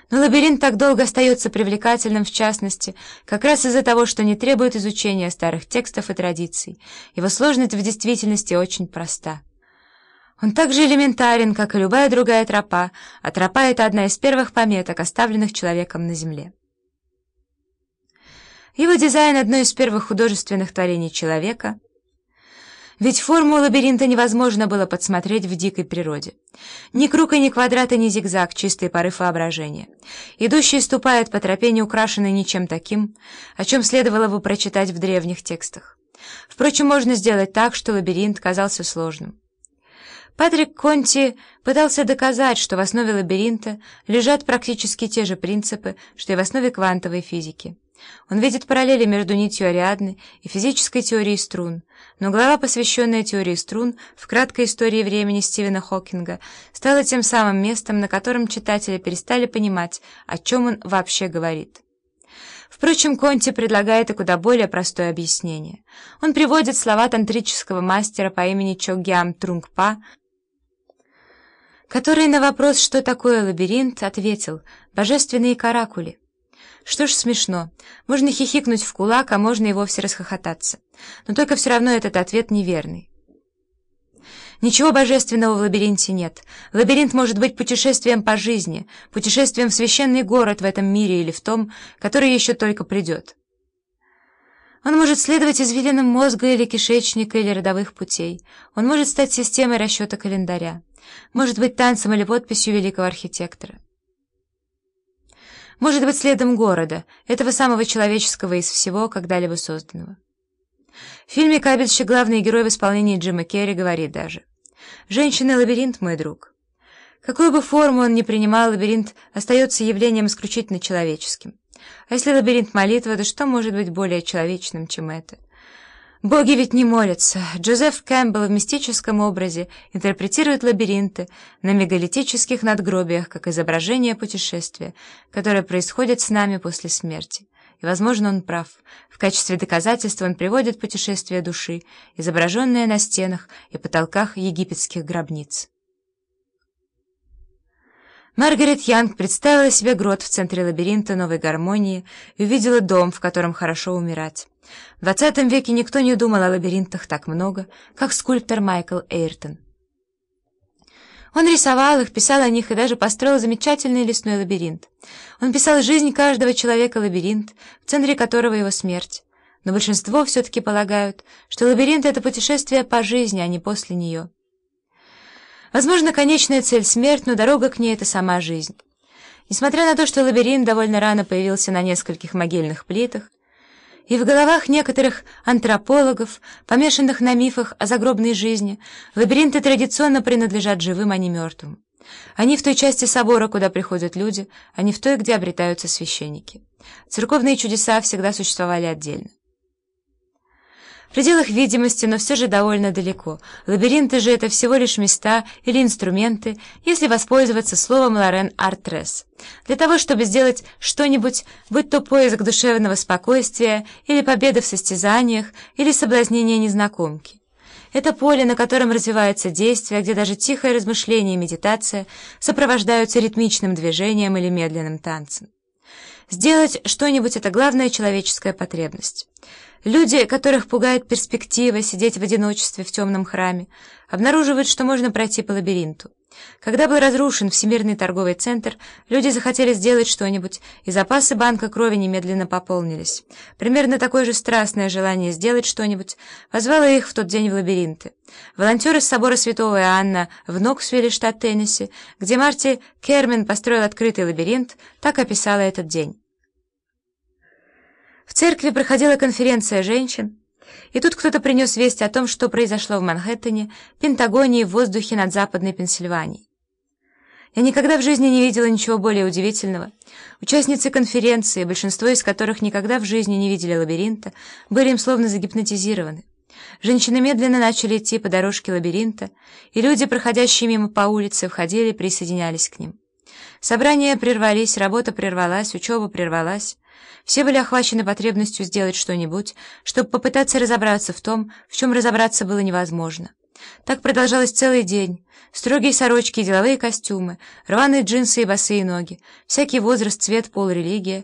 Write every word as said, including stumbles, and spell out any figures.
Но лабиринт так долго остается привлекательным, в частности, как раз из-за того, что не требует изучения старых текстов и традиций. Его сложность в действительности очень проста. Он так же элементарен, как и любая другая тропа, а тропа — это одна из первых пометок, оставленных человеком на земле. Его дизайн — одно из первых художественных творений человека, ведь форму лабиринта невозможно было подсмотреть в дикой природе. Ни круг, и ни квадрат, и ни зигзаг — чистый порыв воображения. Идущий ступает по тропе, не украшенной ничем таким, о чем следовало бы прочитать в древних текстах. Впрочем, можно сделать так, что лабиринт казался сложным. Патрик Конти пытался доказать, что в основе лабиринта лежат практически те же принципы, что и в основе квантовой физики. Он видит параллели между нитью Ариадны и физической теорией струн, но глава, посвященная теории струн в краткой истории времени Стивена Хокинга, стала тем самым местом, на котором читатели перестали понимать, о чем он вообще говорит. Впрочем, Конти предлагает и куда более простое объяснение. Он приводит слова тантрического мастера по имени Чогьям Трунгпа, который на вопрос, что такое лабиринт, ответил: «Божественные каракули». Что ж, смешно. Можно хихикнуть в кулак, а можно и вовсе расхохотаться. Но только все равно этот ответ неверный. Ничего божественного в лабиринте нет. Лабиринт может быть путешествием по жизни, путешествием в священный город в этом мире или в том, который еще только придет. Он может следовать извилинам мозга или кишечника или родовых путей. Он может стать системой расчета календаря. Может быть танцем или подписью великого архитектора. Может быть следом города, этого самого человеческого из всего, когда-либо созданного. В фильме «Кабельщик» главный герой в исполнении Джима Керри говорит даже: «Женщина — лабиринт, мой друг». Какую бы форму он ни принимал, лабиринт остается явлением исключительно человеческим. А если лабиринт — молитва, то что может быть более человечным, чем это? Боги ведь не молятся. Джозеф Кэмпбелл в мистическом образе интерпретирует лабиринты на мегалитических надгробиях как изображение путешествия, которое происходит с нами после смерти. И, возможно, он прав. В качестве доказательства он приводит путешествие души, изображенное на стенах и потолках египетских гробниц. Маргарет Янг представила себе грот в центре лабиринта новой гармонии и увидела дом, в котором хорошо умирать. В двадцатом веке никто не думал о лабиринтах так много, как скульптор Майкл Эйртон. Он рисовал их, писал о них и даже построил замечательный лесной лабиринт. Он писал жизнь каждого человека лабиринт, в центре которого его смерть. Но большинство все-таки полагают, что лабиринт — это путешествие по жизни, а не после нее. Возможно, конечная цель — смерть, но дорога к ней — это сама жизнь. Несмотря на то, что лабиринт довольно рано появился на нескольких могильных плитах, и в головах некоторых антропологов, помешанных на мифах о загробной жизни, лабиринты традиционно принадлежат живым, а не мертвым. Они в той части собора, куда приходят люди, а не в той, где обретаются священники. Церковные чудеса всегда существовали отдельно. В пределах видимости, но все же довольно далеко. Лабиринты же — это всего лишь места или инструменты, если воспользоваться словом Лорен Артрес, для того, чтобы сделать что-нибудь, будь то поиск душевного спокойствия, или победа в состязаниях, или соблазнение незнакомки. Это поле, на котором развивается действие, где даже тихое размышление и медитация сопровождаются ритмичным движением или медленным танцем. Сделать что-нибудь — это главная человеческая потребность. Люди, которых пугает перспектива сидеть в одиночестве в темном храме, обнаруживают, что можно пройти по лабиринту. Когда был разрушен Всемирный торговый центр, люди захотели сделать что-нибудь, и запасы банка крови немедленно пополнились. Примерно такое же страстное желание сделать что-нибудь позвало их в тот день в лабиринты. Волонтеры с собора Святого Иоанна в Ноксвилле, штат Теннесси, где Марти Кермен построил открытый лабиринт, так описала этот день. В церкви проходила конференция женщин, и тут кто-то принес весть о том, что произошло в Манхэттене, Пентагоне и в воздухе над Западной Пенсильванией. Я никогда в жизни не видела ничего более удивительного. Участницы конференции, большинство из которых никогда в жизни не видели лабиринта, были им словно загипнотизированы. Женщины медленно начали идти по дорожке лабиринта, и люди, проходящие мимо по улице, входили и присоединялись к ним. Собрания прервались, работа прервалась, учеба прервалась. Все были охвачены потребностью сделать что-нибудь, чтобы попытаться разобраться в том, в чем разобраться было невозможно. Так продолжалось целый день. Строгие сорочки и деловые костюмы, рваные джинсы и босые ноги, всякий возраст, цвет, пол, религия